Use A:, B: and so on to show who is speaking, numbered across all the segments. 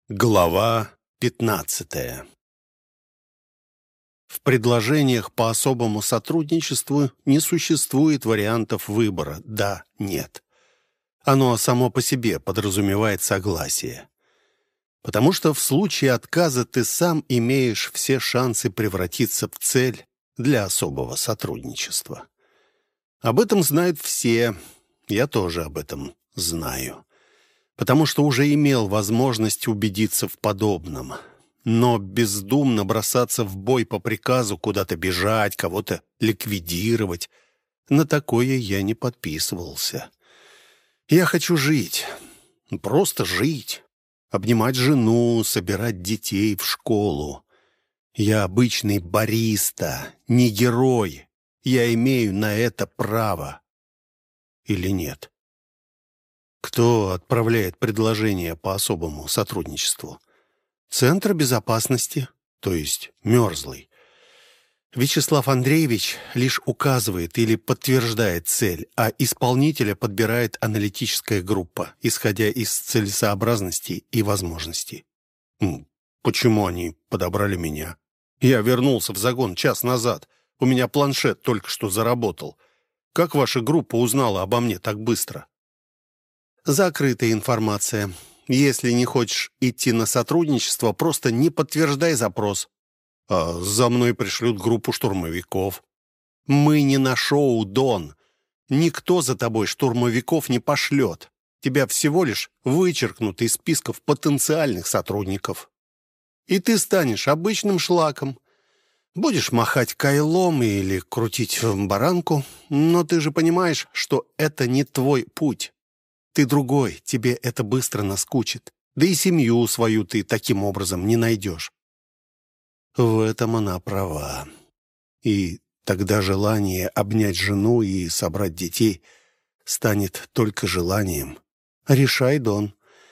A: Глава 15. В предложениях по особому сотрудничеству не существует вариантов выбора «да», «нет». Оно само по себе подразумевает согласие. Потому что в случае отказа ты сам имеешь все шансы превратиться в цель для особого сотрудничества. Об этом знают все, я тоже об этом знаю. Потому что уже имел возможность убедиться в подобном. Но бездумно бросаться в бой по приказу, куда-то бежать, кого-то ликвидировать, на такое я не подписывался. Я хочу жить, просто жить, обнимать жену, собирать детей в школу. Я обычный бариста, не герой. Я имею на это право. Или нет? Кто отправляет предложение по особому сотрудничеству? Центр безопасности, то есть Мерзлый. Вячеслав Андреевич лишь указывает или подтверждает цель, а исполнителя подбирает аналитическая группа, исходя из целесообразности и возможностей. Почему они подобрали меня? Я вернулся в загон час назад. У меня планшет только что заработал. Как ваша группа узнала обо мне так быстро? Закрытая информация. Если не хочешь идти на сотрудничество, просто не подтверждай запрос. А за мной пришлют группу штурмовиков. Мы не на шоу, Дон. Никто за тобой штурмовиков не пошлет. Тебя всего лишь вычеркнут из списков потенциальных сотрудников. И ты станешь обычным шлаком. Будешь махать кайлом или крутить баранку, но ты же понимаешь, что это не твой путь. Ты другой, тебе это быстро наскучит. Да и семью свою ты таким образом не найдешь. В этом она права. И тогда желание обнять жену и собрать детей станет только желанием. Решай, Дон.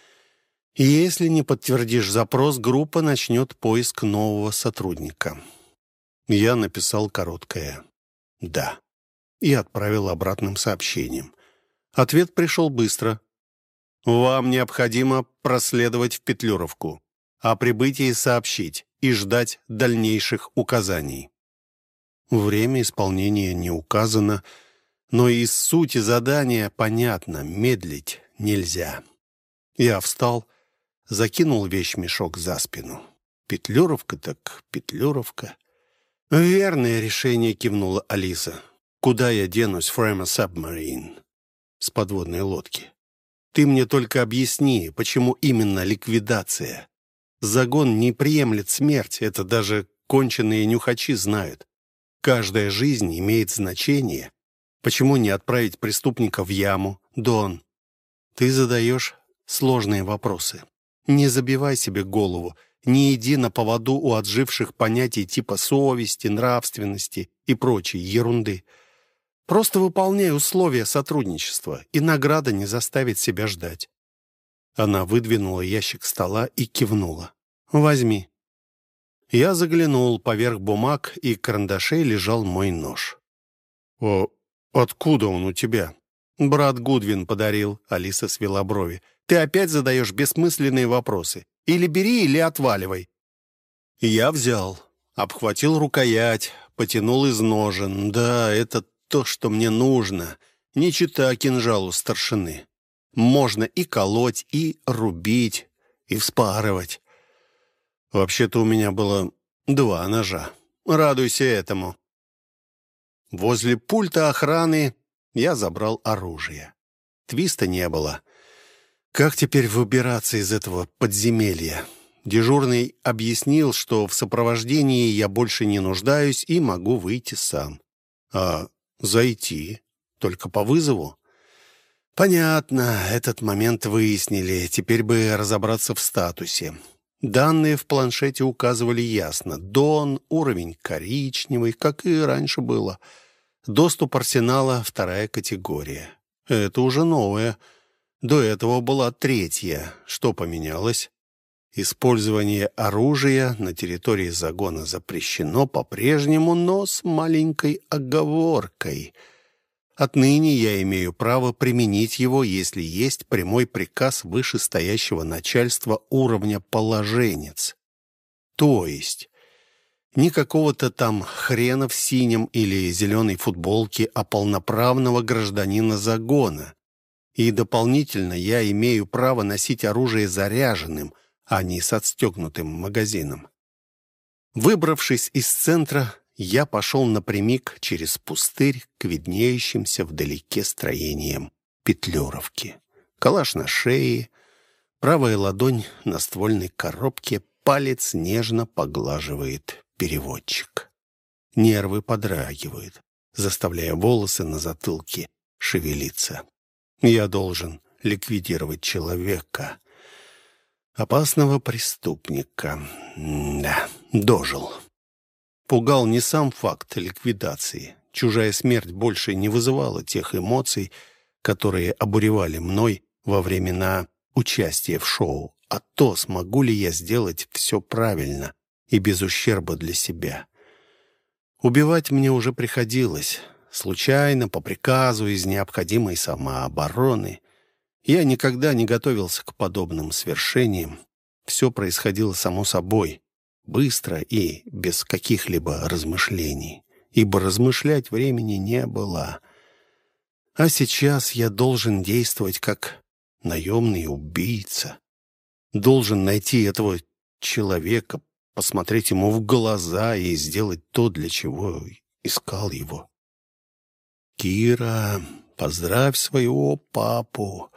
A: Если не подтвердишь запрос, группа начнет поиск нового сотрудника. Я написал короткое «да» и отправил обратным сообщением. Ответ пришел быстро. Вам необходимо проследовать в Петлюровку, о прибытии сообщить и ждать дальнейших указаний. Время исполнения не указано, но из сути задания понятно, медлить нельзя. Я встал, закинул вещмешок за спину. Петлюровка так Петлюровка. Верное решение, кивнула Алиса. Куда я денусь, from a submarine? С подводной лодки. Ты мне только объясни, почему именно ликвидация? Загон не приемлет смерть, это даже конченые нюхачи знают. Каждая жизнь имеет значение. Почему не отправить преступника в яму, Дон? Ты задаешь сложные вопросы. Не забивай себе голову, не иди на поводу у отживших понятий типа совести, нравственности и прочей ерунды. Просто выполняй условия сотрудничества, и награда не заставит себя ждать. Она выдвинула ящик стола и кивнула. «Возьми». Я заглянул, поверх бумаг и карандашей лежал мой нож. Откуда он у тебя?» «Брат Гудвин подарил», — Алиса свела брови. «Ты опять задаешь бессмысленные вопросы. Или бери, или отваливай». Я взял, обхватил рукоять, потянул из ножен. Да, это то, что мне нужно, не чита кинжалу старшины. Можно и колоть, и рубить, и вспарывать. Вообще-то у меня было 2 ножа. Радуйся этому. Возле пульта охраны я забрал оружие. Твиста не было. Как теперь выбираться из этого подземелья? Дежурный объяснил, что в сопровождении я больше не нуждаюсь и могу выйти сам. А зайти? Только по вызову? Понятно, этот момент выяснили. Теперь бы разобраться в статусе. Данные в планшете указывали ясно. Дон, уровень коричневый, как и раньше было. Доступ арсенала 2 категория. Это уже новое. До этого была 3. Что поменялось? Использование оружия на территории загона запрещено по-прежнему, но с маленькой оговоркой. Отныне я имею право применить его, если есть прямой приказ вышестоящего начальства уровня положенец. То есть не какого-то там хрена в синем или зеленой футболке, а полноправного гражданина загона. И дополнительно я имею право носить оружие заряженным, а не с отстегнутым магазином. Выбравшись из центра, я пошел напрямик через пустырь к виднеющимся вдалеке строениям Петлюровки. Калаш на шее, правая ладонь на ствольной коробке, палец нежно поглаживает переводчик. Нервы подрагивают, заставляя волосы на затылке шевелиться. Я должен ликвидировать человека, опасного преступника. Да, дожил. Пугал не сам факт ликвидации. Чужая смерть больше не вызывала тех эмоций, которые обуревали мной во времена участия в шоу, а то, смогу ли я сделать все правильно и без ущерба для себя. Убивать мне уже приходилось. Случайно, по приказу, из необходимой самообороны. Я никогда не готовился к подобным свершениям. Все происходило само собой, быстро и без каких-либо размышлений, ибо размышлять времени не было. А сейчас я должен действовать как наемный убийца. Должен найти этого человека, посмотреть ему в глаза и сделать то, для чего искал его. «Кира, поздравь своего папу.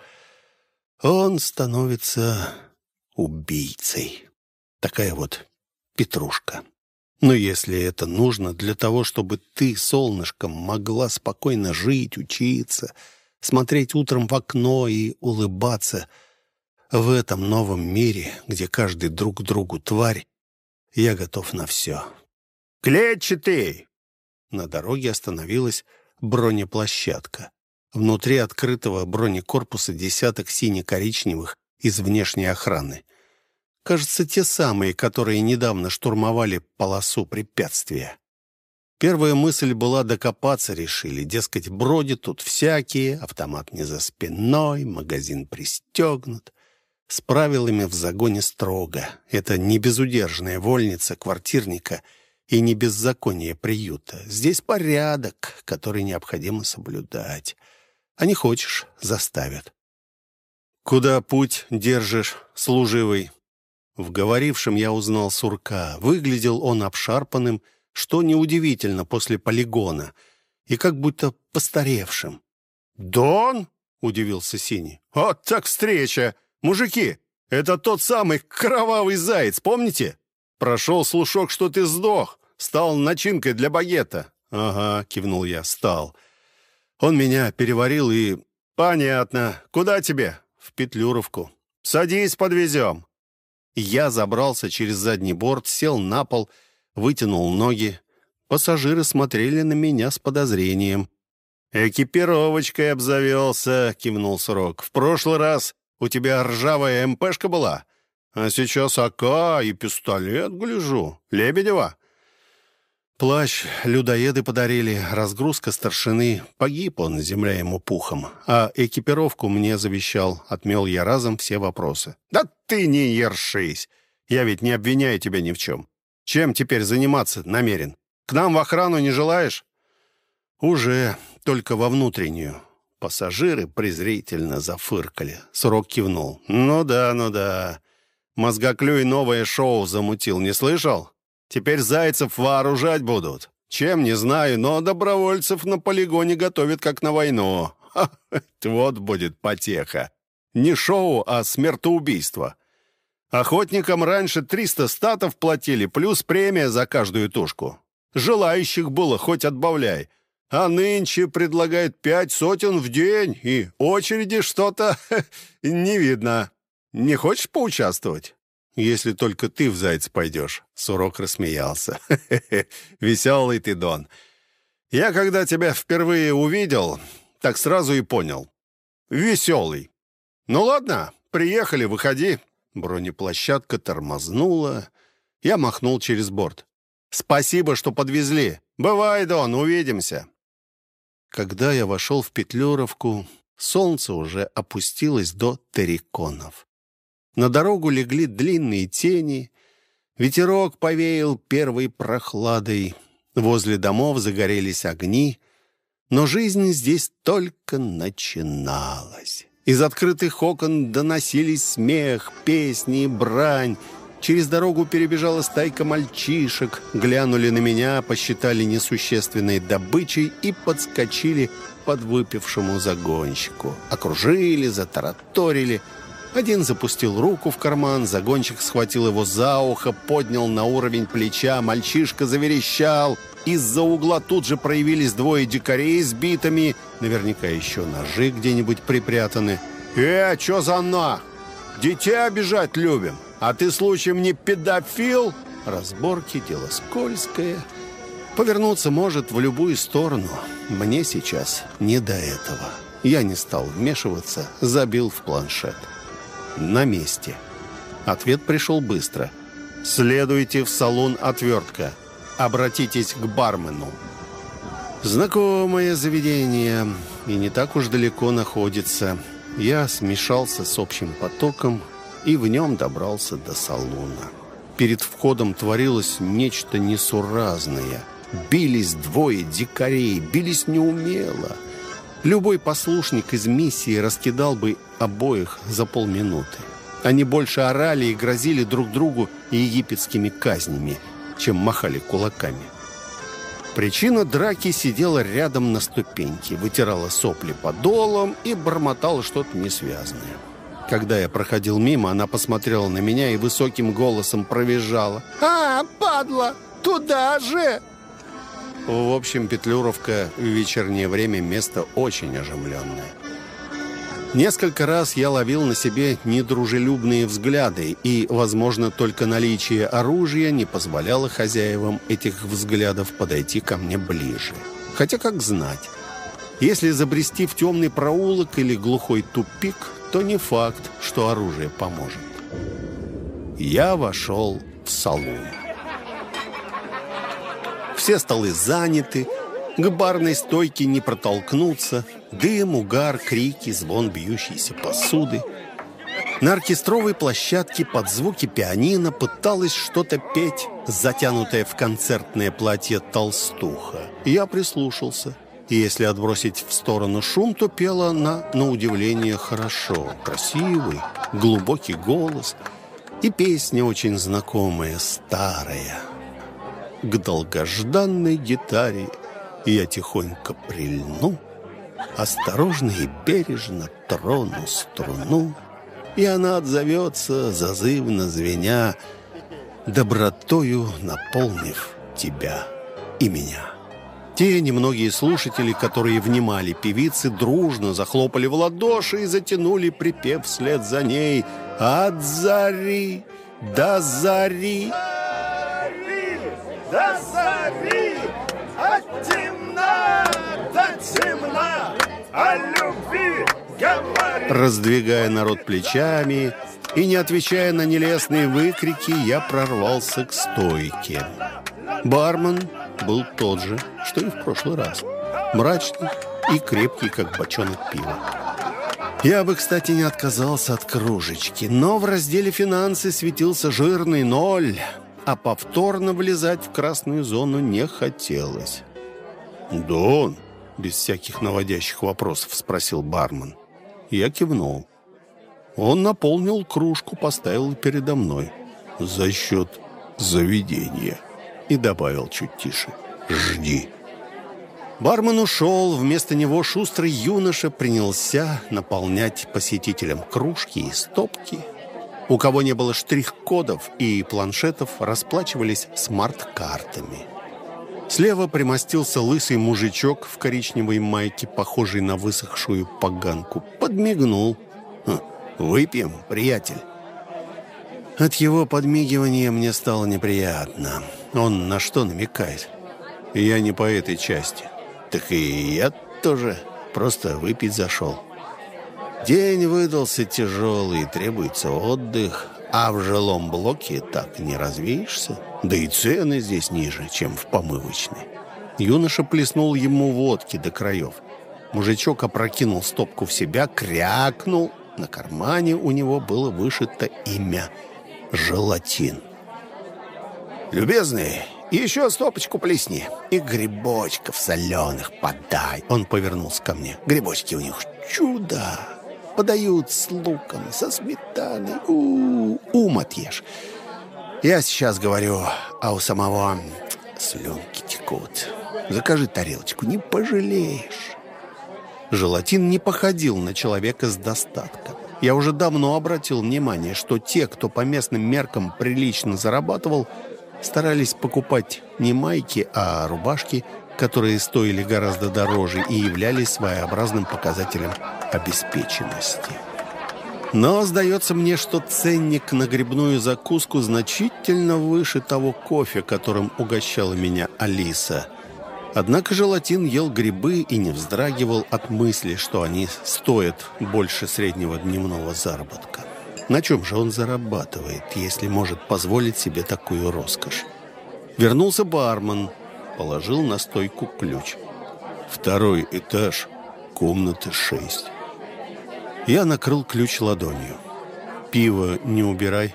A: Он становится убийцей». Такая вот петрушка. Но если это нужно для того, чтобы ты, солнышком, могла спокойно жить, учиться, смотреть утром в окно и улыбаться в этом новом мире, где каждый друг другу тварь, я готов на все. «Клетчатый!» На дороге остановилась бронеплощадка. Внутри открытого бронекорпуса десяток сине-коричневых из внешней охраны. Кажется, те самые, которые недавно штурмовали полосу препятствия. Первая мысль была докопаться решили. Дескать, бродят тут всякие, автомат не за спиной, магазин пристегнут. С правилами в загоне строго. Это не безудержная вольница квартирника и не беззаконие приюта. Здесь порядок, который необходимо соблюдать. А не хочешь — заставят. «Куда путь держишь, служивый?» В говорившем я узнал Сурка. Выглядел он обшарпанным, что неудивительно после полигона, и как будто постаревшим. «Дон?» — удивился Синий. «Вот так встреча! Мужики, это тот самый кровавый заяц, помните? Прошел слушок, что ты сдох, стал начинкой для багета». «Ага», — кивнул я, — «стал». Он меня переварил и... «Понятно. Куда тебе?» «В Петлюровку». «Садись, подвезем». Я забрался через задний борт, сел на пол, вытянул ноги. Пассажиры смотрели на меня с подозрением. «Экипировочкой обзавелся», — кивнул Срок. «В прошлый раз у тебя ржавая МПшка была, а сейчас АК и пистолет, гляжу. Лебедева». Плащ людоеды подарили, разгрузка старшины. Погиб он, земля ему пухом. А экипировку мне завещал. Отмел я разом все вопросы. «Да ты не ершись! Я ведь не обвиняю тебя ни в чем. Чем теперь заниматься намерен? К нам в охрану не желаешь?» «Уже, только во внутреннюю». Пассажиры презрительно зафыркали. Срок кивнул. «Ну да, ну да. Мозгоклюй новое шоу замутил, не слышал? Теперь зайцев вооружать будут. Чем, не знаю, но добровольцев на полигоне готовят как на войну. Ха, вот будет потеха. Не шоу, а смертоубийство. Охотникам раньше 300 статов платили, плюс премия за каждую тушку. Желающих было хоть отбавляй. А нынче предлагают 5 сотен в день, и очереди что-то не видно. Не хочешь поучаствовать? Если только ты в зайца пойдешь». Сурок рассмеялся. «Веселый ты, Дон. Я, когда тебя впервые увидел, так сразу и понял. Веселый. Ну ладно, приехали, выходи». Бронеплощадка тормознула. Я махнул через борт. «Спасибо, что подвезли. Бывай, Дон, увидимся». Когда я вошел в Петлюровку, солнце уже опустилось до терриконов. На дорогу легли длинные тени, ветерок повеял первой прохладой, возле домов загорелись огни, но жизнь здесь только начиналась. Из открытых окон доносились смех, песни и брань. Через дорогу перебежала стайка мальчишек, глянули на меня, посчитали несущественной добычей и подскочили к подвыпившему загонщику. Окружили, затараторили. Один запустил руку в карман, загонщик схватил его за ухо, поднял на уровень плеча, мальчишка заверещал. Из-за угла тут же проявились двое дикарей с битами, наверняка еще ножи где-нибудь припрятаны. Чё за нах? Детей обижать любим? А ты случаем не педофил? Разборки — дело скользкое. Повернуться может в любую сторону. Мне сейчас не до этого. Я не стал вмешиваться, забил в планшет. На месте. Ответ пришел быстро. Следуйте в салон «Отвертка». Обратитесь к бармену. Знакомое заведение и не так уж далеко находится. Я смешался с общим потоком и в нем добрался до салона. Перед входом творилось нечто несуразное. Бились двое дикарей, бились неумело. Любой послушник из миссии раскидал бы обоих за полминуты. Они больше орали и грозили друг другу египетскими казнями, чем махали кулаками. Причина драки сидела рядом на ступеньке, вытирала сопли подолом и бормотала что-то несвязное. Когда я проходил мимо, она посмотрела на меня и высоким голосом провизжала: падла, туда же!» В общем, Петлюровка в вечернее время место очень оживленное. Несколько раз я ловил на себе недружелюбные взгляды, и, возможно, только наличие оружия не позволяло хозяевам этих взглядов подойти ко мне ближе. Хотя, как знать, если забрести в темный проулок или глухой тупик, то не факт, что оружие поможет. Я вошел в салон. Все столы заняты, к барной стойке не протолкнуться. Дым, угар, крики, звон бьющейся посуды. На оркестровой площадке под звуки пианино пыталась что-то петь, затянутая в концертное платье толстуха. Я прислушался. И если отбросить в сторону шум, то пела она, на удивление, хорошо. Красивый, глубокий голос. И песня очень знакомая, старая. К долгожданной гитаре я тихонько прильну, осторожно и бережно трону струну, и она отзовется, зазывно звеня, добротою наполнив тебя и меня. Те немногие слушатели, которые внимали певице, дружно захлопали в ладоши и затянули припев вслед за ней: «От зари до зари,
B: до зари, от темна до темна, о любви говори».
A: Раздвигая народ плечами и не отвечая на нелестные выкрики, я прорвался к стойке. Бармен был тот же, что и в прошлый раз. Мрачный и крепкий, как бочонок пива. Я бы, кстати, не отказался от кружечки, но в разделе «Финансы» светился жирный 0, а повторно влезать в красную зону не хотелось. «Дон?» — без всяких наводящих вопросов спросил бармен. Я кивнул. Он наполнил кружку, поставил передо мной. «За счет заведения». И добавил чуть тише: «Жди». Бармен ушел, вместо него шустрый юноша принялся наполнять посетителям кружки и стопки. У кого не было штрих-кодов и планшетов, расплачивались смарт-картами. Слева примостился лысый мужичок в коричневой майке, похожий на высохшую поганку. Подмигнул. «Выпьем, приятель». От его подмигивания мне стало неприятно. Он на что намекает? Я не по этой части. Так и я тоже просто выпить зашел. День выдался тяжелый, требуется отдых, а в жилом блоке так не развеешься. Да и цены здесь ниже, чем в помывочной. Юноша плеснул ему водки до краев. Мужичок опрокинул стопку в себя, крякнул. На кармане у него было вышито имя — Желатин. «Любезный, еще стопочку плесни и грибочков соленых подай». Он повернулся ко мне. «Грибочки у них чудо. Подают с луком, со сметаной. Ум отъешь. Я сейчас говорю, а у самого слюнки текут. Закажи тарелочку, не пожалеешь». Желатин не походил на человека с достатком. Я уже давно обратил внимание, что те, кто по местным меркам прилично зарабатывал, старались покупать не майки, а рубашки, которые стоили гораздо дороже и являлись своеобразным показателем обеспеченности. Но сдается мне, что ценник на грибную закуску значительно выше того кофе, которым угощала меня Алиса. Однако Желатин ел грибы и не вздрагивал от мысли, что они стоят больше среднего дневного заработка. На чем же он зарабатывает, если может позволить себе такую роскошь? Вернулся бармен, положил на стойку ключ. 2-й этаж, комната 6. Я накрыл ключ ладонью. «Пиво не убирай».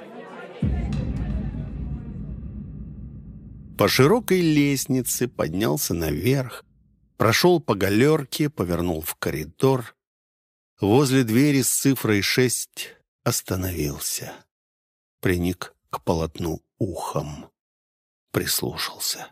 A: По широкой лестнице поднялся наверх, прошел по галерке, повернул в коридор. Возле двери с цифрой 6 остановился. Приник к полотну ухом. Прислушался.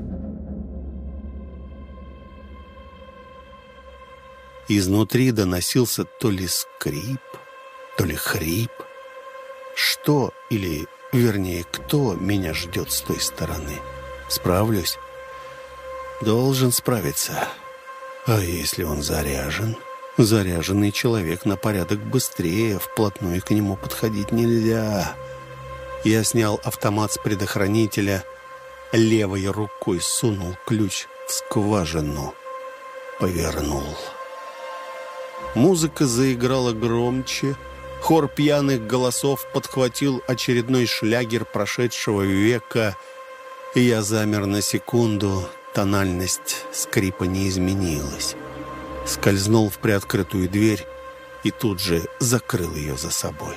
A: Изнутри доносился то ли скрип, то ли хрип. Что или, вернее, кто меня ждет с той стороны? Справлюсь? Должен справиться. А если он заряжен? Заряженный человек на порядок быстрее, вплотную к нему подходить нельзя. Я снял автомат с предохранителя, левой рукой сунул ключ в скважину, повернул. Музыка заиграла громче, хор пьяных голосов подхватил очередной шлягер прошедшего века, и я замер на секунду, тональность скрипа не изменилась. Скользнул в приоткрытую дверь и тут же закрыл ее за собой.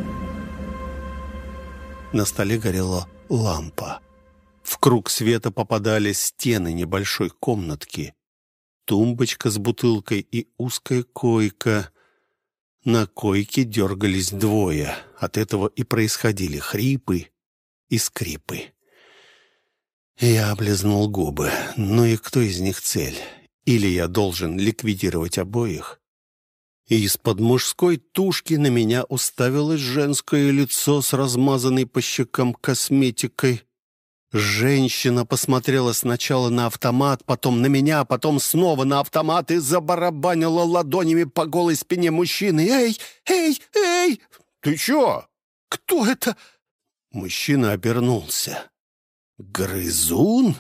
A: На столе горела лампа. В круг света попадали стены небольшой комнатки. Тумбочка с бутылкой и узкая койка. На койке дергались двое. От этого и происходили хрипы и скрипы. Я облизнул губы. Ну и кто из них цель? Или я должен ликвидировать обоих? И из-под мужской тушки на меня уставилось женское лицо с размазанной по щекам косметикой. Женщина посмотрела сначала на автомат, потом на меня, потом снова на автомат и забарабанила ладонями по голой спине мужчины. «Эй! Эй! Эй! Ты чё? Кто это?» Мужчина обернулся. «Грызун?»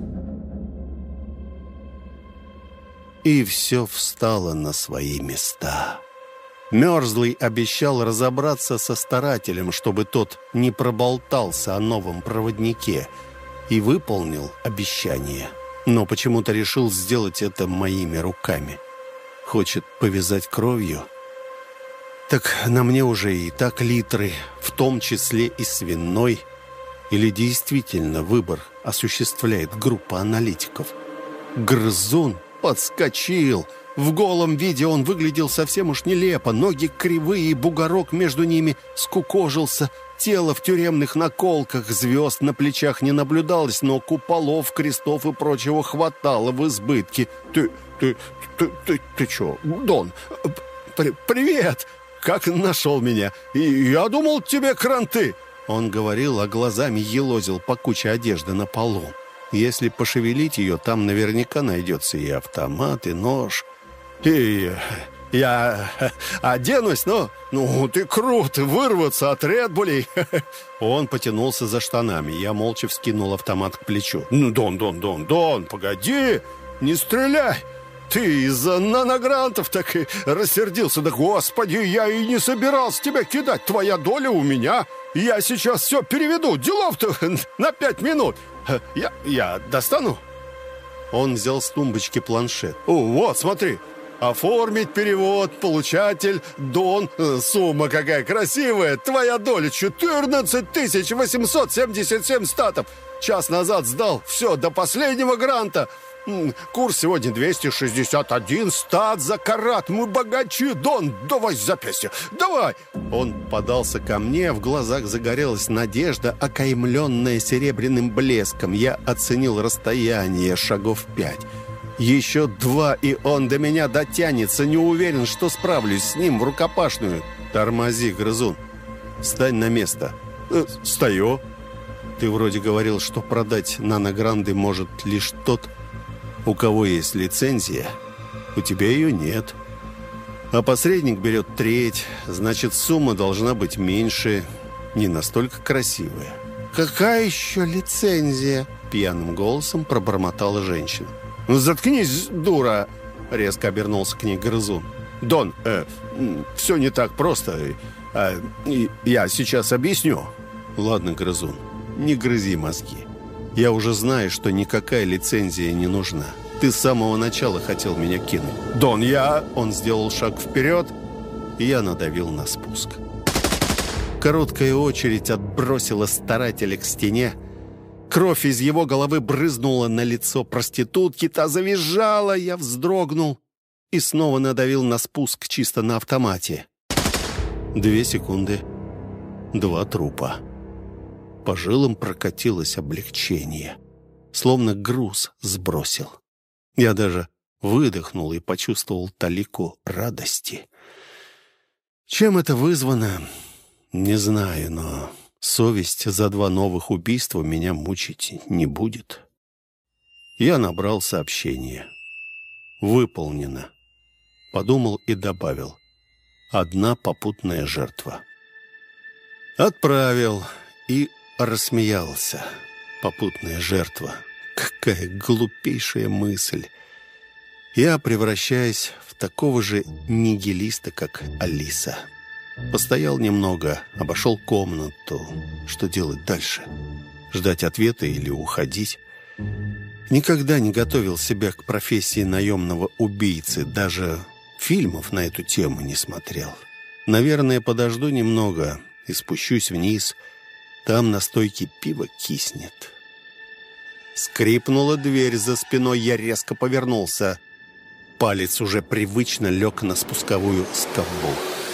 A: И все встало на свои места. Мерзлый обещал разобраться со старателем, чтобы тот не проболтался о новом проводнике, и выполнил обещание. Но почему-то решил сделать это моими руками. Хочет повязать кровью? Так на мне уже и так литры, в том числе и свиной. Или действительно выбор осуществляет группа аналитиков? Грызун подскочил. В голом виде он выглядел совсем уж нелепо. Ноги кривые, бугорок между ними скукожился. Тело в тюремных наколках, звезд на плечах не наблюдалось, но куполов, крестов и прочего хватало в избытке. Ты чё, Дон? Привет! Как нашел меня? Я думал, тебе кранты!» Он говорил, а глазами елозил по куче одежды на полу. Если пошевелить ее, там наверняка найдется и автомат, и нож. «И я оденусь, но ты крут, вырваться от редбулей!» Он потянулся за штанами. Я молча вскинул автомат к плечу. «Дон, погоди! Не стреляй! Ты из-за наногрантов так и рассердился. Да, господи, я и не собирался тебя кидать. Твоя доля у меня. Я сейчас все переведу. Делов-то на 5 минут. Я достану?» Он взял с тумбочки планшет.
B: О, вот, смотри. Оформить перевод, получатель, Дон. Сумма какая красивая. Твоя доля 14 877 статов. Час назад сдал. Все, до последнего гранта. Курс сегодня 261 стат за карат. Мы богачи, Дон. Давай запястье. Давай.
A: Он подался ко мне. В глазах загорелась надежда, окаймленная серебряным блеском. Я оценил расстояние шагов 5. Еще 2, и он до меня дотянется. Не уверен, что справлюсь с ним в рукопашную. Тормози, грызун. Встань на место.
B: Стою.
A: Ты вроде говорил, что продать наногранды может лишь тот, у кого есть лицензия. У тебя ее нет. А посредник берет треть. Значит, сумма должна быть меньше. Не настолько красивая.
B: Какая еще лицензия?
A: Пьяным голосом пробормотала женщина.
B: «Заткнись, дура!»
A: — резко обернулся к ней грызун.
B: «Дон, все не так просто. Я сейчас объясню».
A: «Ладно, грызун, не грызи мозги. Я уже знаю, что никакая лицензия не нужна. Ты с самого начала хотел меня кинуть».
B: «Дон, я...»
A: Он сделал шаг вперед, и я надавил на спуск. Короткая очередь отбросила старателя к стене. Кровь из его головы брызнула на лицо проститутки. Та завизжала, я вздрогнул и снова надавил на спуск чисто на автомате. 2 секунды. 2 трупа. По жилам прокатилось облегчение. Словно груз сбросил. Я даже выдохнул и почувствовал талику радости. Чем это вызвано, не знаю, но... совесть за 2 новых убийства меня мучить не будет. Я набрал сообщение. Выполнено. Подумал и добавил. 1 попутная жертва. Отправил и рассмеялся. Попутная жертва. Какая глупейшая мысль. Я превращаюсь в такого же нигилиста, как Алиса. Постоял немного, обошел комнату. Что делать дальше? Ждать ответа или уходить? Никогда не готовил себя к профессии наемного убийцы. Даже фильмов на эту тему не смотрел. Наверное, подожду немного и спущусь вниз. Там на стойке пиво киснет. Скрипнула дверь за спиной, я резко повернулся. Палец уже привычно лег на спусковую скобу.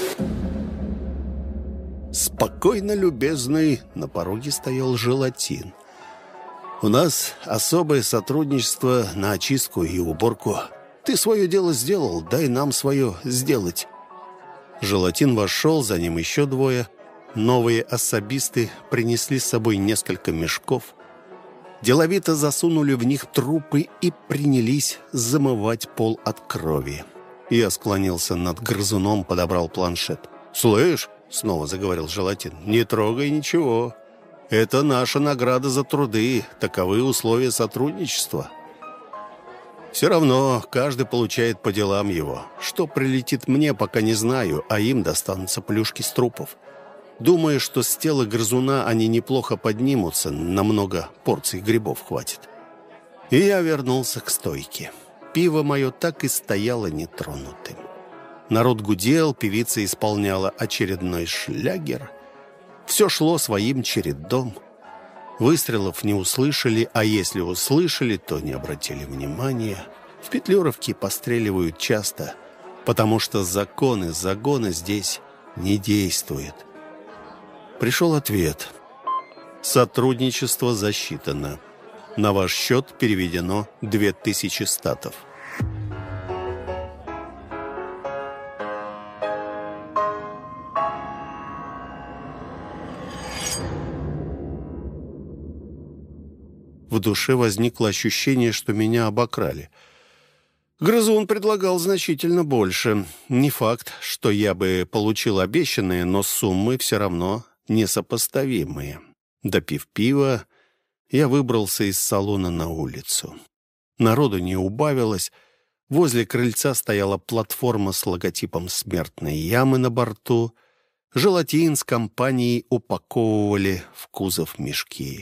A: «Спокойно, любезный!» На пороге стоял Желатин. «У нас особое сотрудничество на очистку и уборку. Ты свое дело сделал, дай нам свое сделать». Желатин вошел, за ним еще 2. Новые особисты принесли с собой несколько мешков. Деловито засунули в них трупы и принялись замывать пол от крови. Я склонился над грызуном, подобрал планшет. «Слышь?» — снова заговорил Желатин. «Не трогай ничего. Это наша награда за труды. Таковы условия сотрудничества. Все равно каждый получает по делам его. Что прилетит мне, пока не знаю, а им достанутся плюшки с трупов. Думаю, что с тела грызуна они неплохо поднимутся, на много порций грибов хватит». И я вернулся к стойке. Пиво мое так и стояло нетронутым. Народ гудел, певица исполняла очередной шлягер. Все шло своим чередом. Выстрелов не услышали, а если услышали, то не обратили внимания. В Петлюровке постреливают часто, потому что законы загона здесь не действуют. Пришел ответ. Сотрудничество засчитано. На ваш счет переведено 2000 статов. В душе возникло ощущение, что меня обокрали. Грызун предлагал значительно больше. Не факт, что я бы получил обещанное, но суммы все равно несопоставимые. Допив пива, я выбрался из салона на улицу. Народу не убавилось. Возле крыльца стояла платформа с логотипом смертной ямы на борту. Желатин с компанией упаковывали в кузов мешки.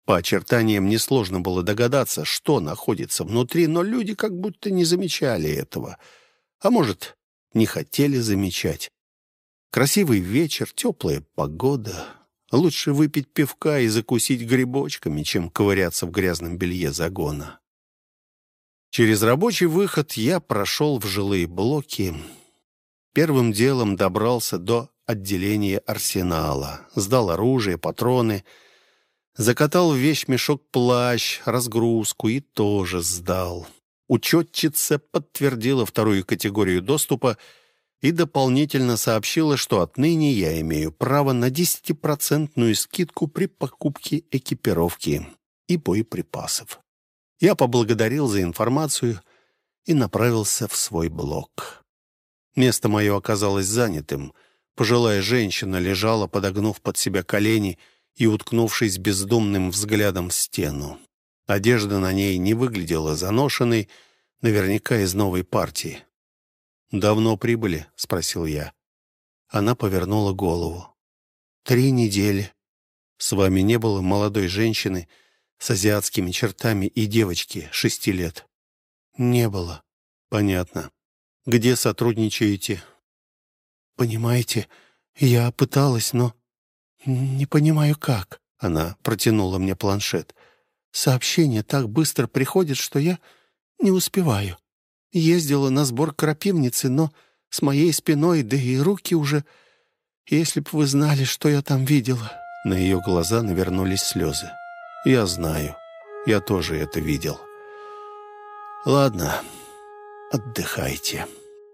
A: По очертаниям несложно было догадаться, что находится внутри, но люди как будто не замечали этого. А может, не хотели замечать. Красивый вечер, теплая погода. Лучше выпить пивка и закусить грибочками, чем ковыряться в грязном белье загона. Через рабочий выход я прошел в жилые блоки. Первым делом добрался до отделения арсенала. Сдал оружие, патроны. Закатал в вещмешок плащ, разгрузку и тоже сдал. Учетчица подтвердила вторую категорию доступа и дополнительно сообщила, что отныне я имею право на 10% скидку при покупке экипировки и боеприпасов. Я поблагодарил за информацию и направился в свой блок. Место мое оказалось занятым. Пожилая женщина лежала, подогнув под себя колени и уткнувшись бездумным взглядом в стену. Одежда на ней не выглядела заношенной, наверняка из новой партии. «Давно прибыли?» — спросил я. Она повернула голову. 3 недели. С вами не было молодой женщины с азиатскими чертами и девочки 6 лет?» «Не было». «Понятно. Где сотрудничаете?» «Понимаете, я пыталась, но не понимаю как». Она протянула мне планшет. «Сообщения так быстро приходят, что я не успеваю. Ездила на сбор крапивницы, но с моей спиной, да и руки уже... Если б вы знали, что я там видела». На ее глаза навернулись слезы. «Я знаю. Я тоже это видел. Ладно, отдыхайте».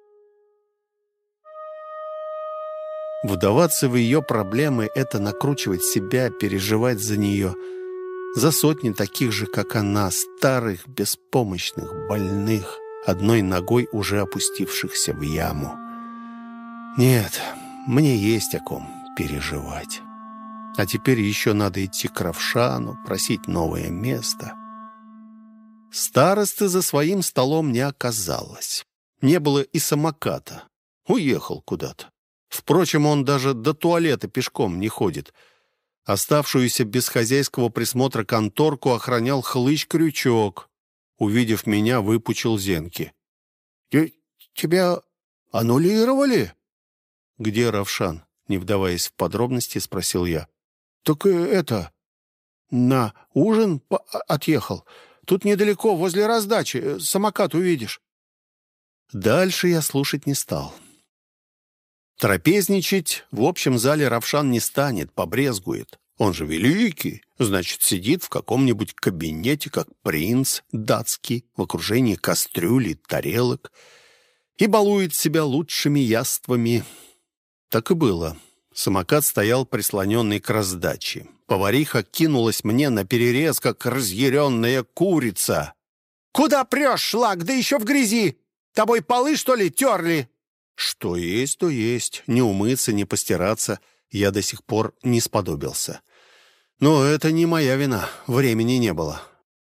A: Вдаваться в ее проблемы — это накручивать себя, переживать за нее. За сотни таких же, как она, старых, беспомощных, больных, одной ногой уже опустившихся в яму. Нет, мне есть о ком переживать. А теперь еще надо идти к Равшану, просить новое место. Старосты за своим столом не оказалось. Не было и самоката. Уехал куда-то. Впрочем, он даже до туалета пешком не ходит. Оставшуюся без хозяйского присмотра конторку охранял хлыщ-крючок. Увидев меня, выпучил зенки. «Тебя аннулировали?» «Где Равшан?» — не вдаваясь в подробности, спросил я. «Так на ужин отъехал. Тут недалеко, возле раздачи. Самокат увидишь». Дальше я слушать не стал. Трапезничать в общем зале Равшан не станет, побрезгует. Он же великий, значит, сидит в каком-нибудь кабинете, как принц датский, в окружении кастрюль и тарелок, и балует себя лучшими яствами. Так и было. Самокат стоял прислоненный к раздаче. Повариха кинулась мне наперерез, как разъяренная курица. «Куда прешь, шлак, да еще в грязи? Тобой полы, что ли, терли?» Что есть, то есть. Не умыться, не постираться я до сих пор не сподобился. Но это не моя вина, времени не было.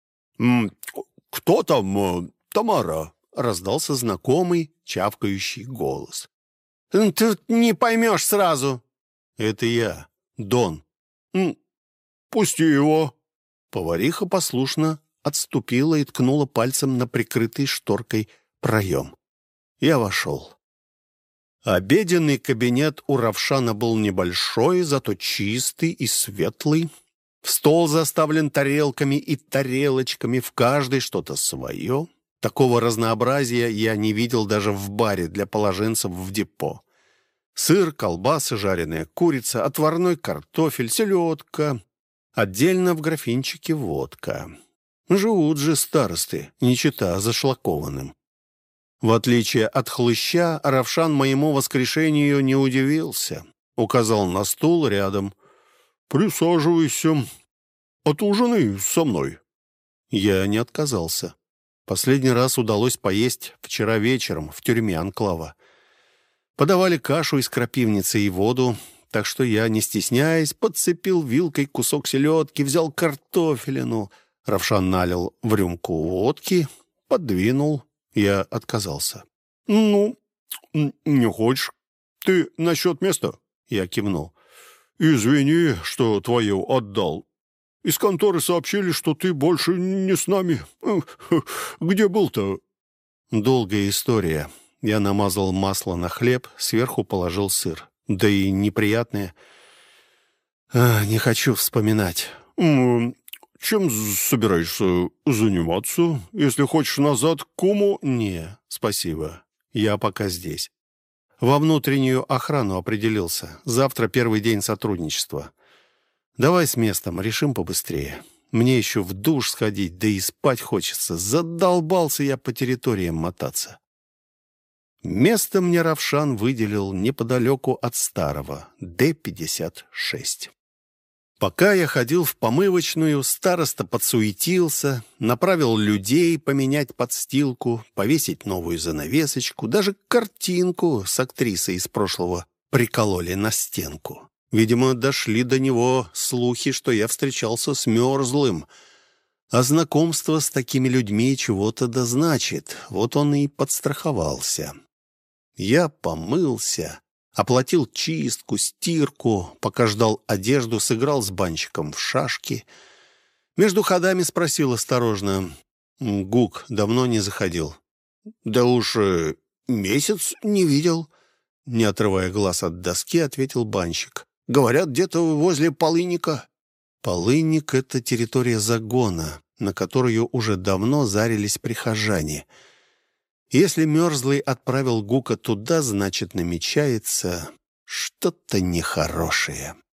A: «Кто там, Тамара?» — раздался знакомый, чавкающий голос. «Ты не поймешь сразу». «Это я, Дон».
B: «Пусти его».
A: Повариха послушно отступила и ткнула пальцем на прикрытый шторкой проем. Я вошел. Обеденный кабинет у Равшана был небольшой, зато чистый и светлый. Стол заставлен тарелками и тарелочками, в каждой что-то свое. Такого разнообразия я не видел даже в баре для положенцев в депо. Сыр, колбасы, жареная курица, отварной картофель, селедка. Отдельно в графинчике водка. Живут же старосты, не чета зашлакованным. В отличие от хлыща, Равшан моему воскрешению не удивился. Указал на стул рядом. «Присаживайся. Отужинай со мной». Я не отказался. Последний раз удалось поесть вчера вечером в тюрьме анклава. Подавали кашу из крапивницы и воду, так что я, не стесняясь, подцепил вилкой кусок селедки, взял картофелину. Равшан налил в рюмку водки, подвинул. Я отказался.
B: «Ну, не хочешь? Ты насчет места?»
A: Я кивнул.
B: «Извини, что твое отдал. Из конторы сообщили, что ты больше не с нами. Где был-то?»
A: Долгая история. Я намазал масло на хлеб, сверху положил сыр. Да и неприятное. Не хочу вспоминать.
B: «Чем собираешься заниматься? Если хочешь назад к куму?»
A: «Не, спасибо. Я пока здесь. Во внутреннюю охрану определился. Завтра первый день сотрудничества. Давай с местом, решим побыстрее. Мне еще в душ сходить, да и спать хочется. Задолбался я по территориям мотаться». Место мне Равшан выделил неподалеку от старого, Д-56. Пока я ходил в помывочную, староста подсуетился, направил людей поменять подстилку, повесить новую занавесочку, даже картинку с актрисой из прошлого прикололи на стенку. Видимо, дошли до него слухи, что я встречался с Мерзлым, а знакомство с такими людьми чего-то да значит. Вот он и подстраховался. Я помылся, оплатил чистку, стирку, пока ждал одежду, сыграл с банщиком в шашки. Между ходами спросил осторожно: «Гук давно не заходил?»
B: «Да уж месяц не видел», — не отрывая глаз от доски, ответил банщик. «Говорят, где-то возле Полынника».
A: Полынник — это территория загона, на которую уже давно зарились прихожане. Если Мерзлый отправил Гука туда, значит, намечается что-то нехорошее.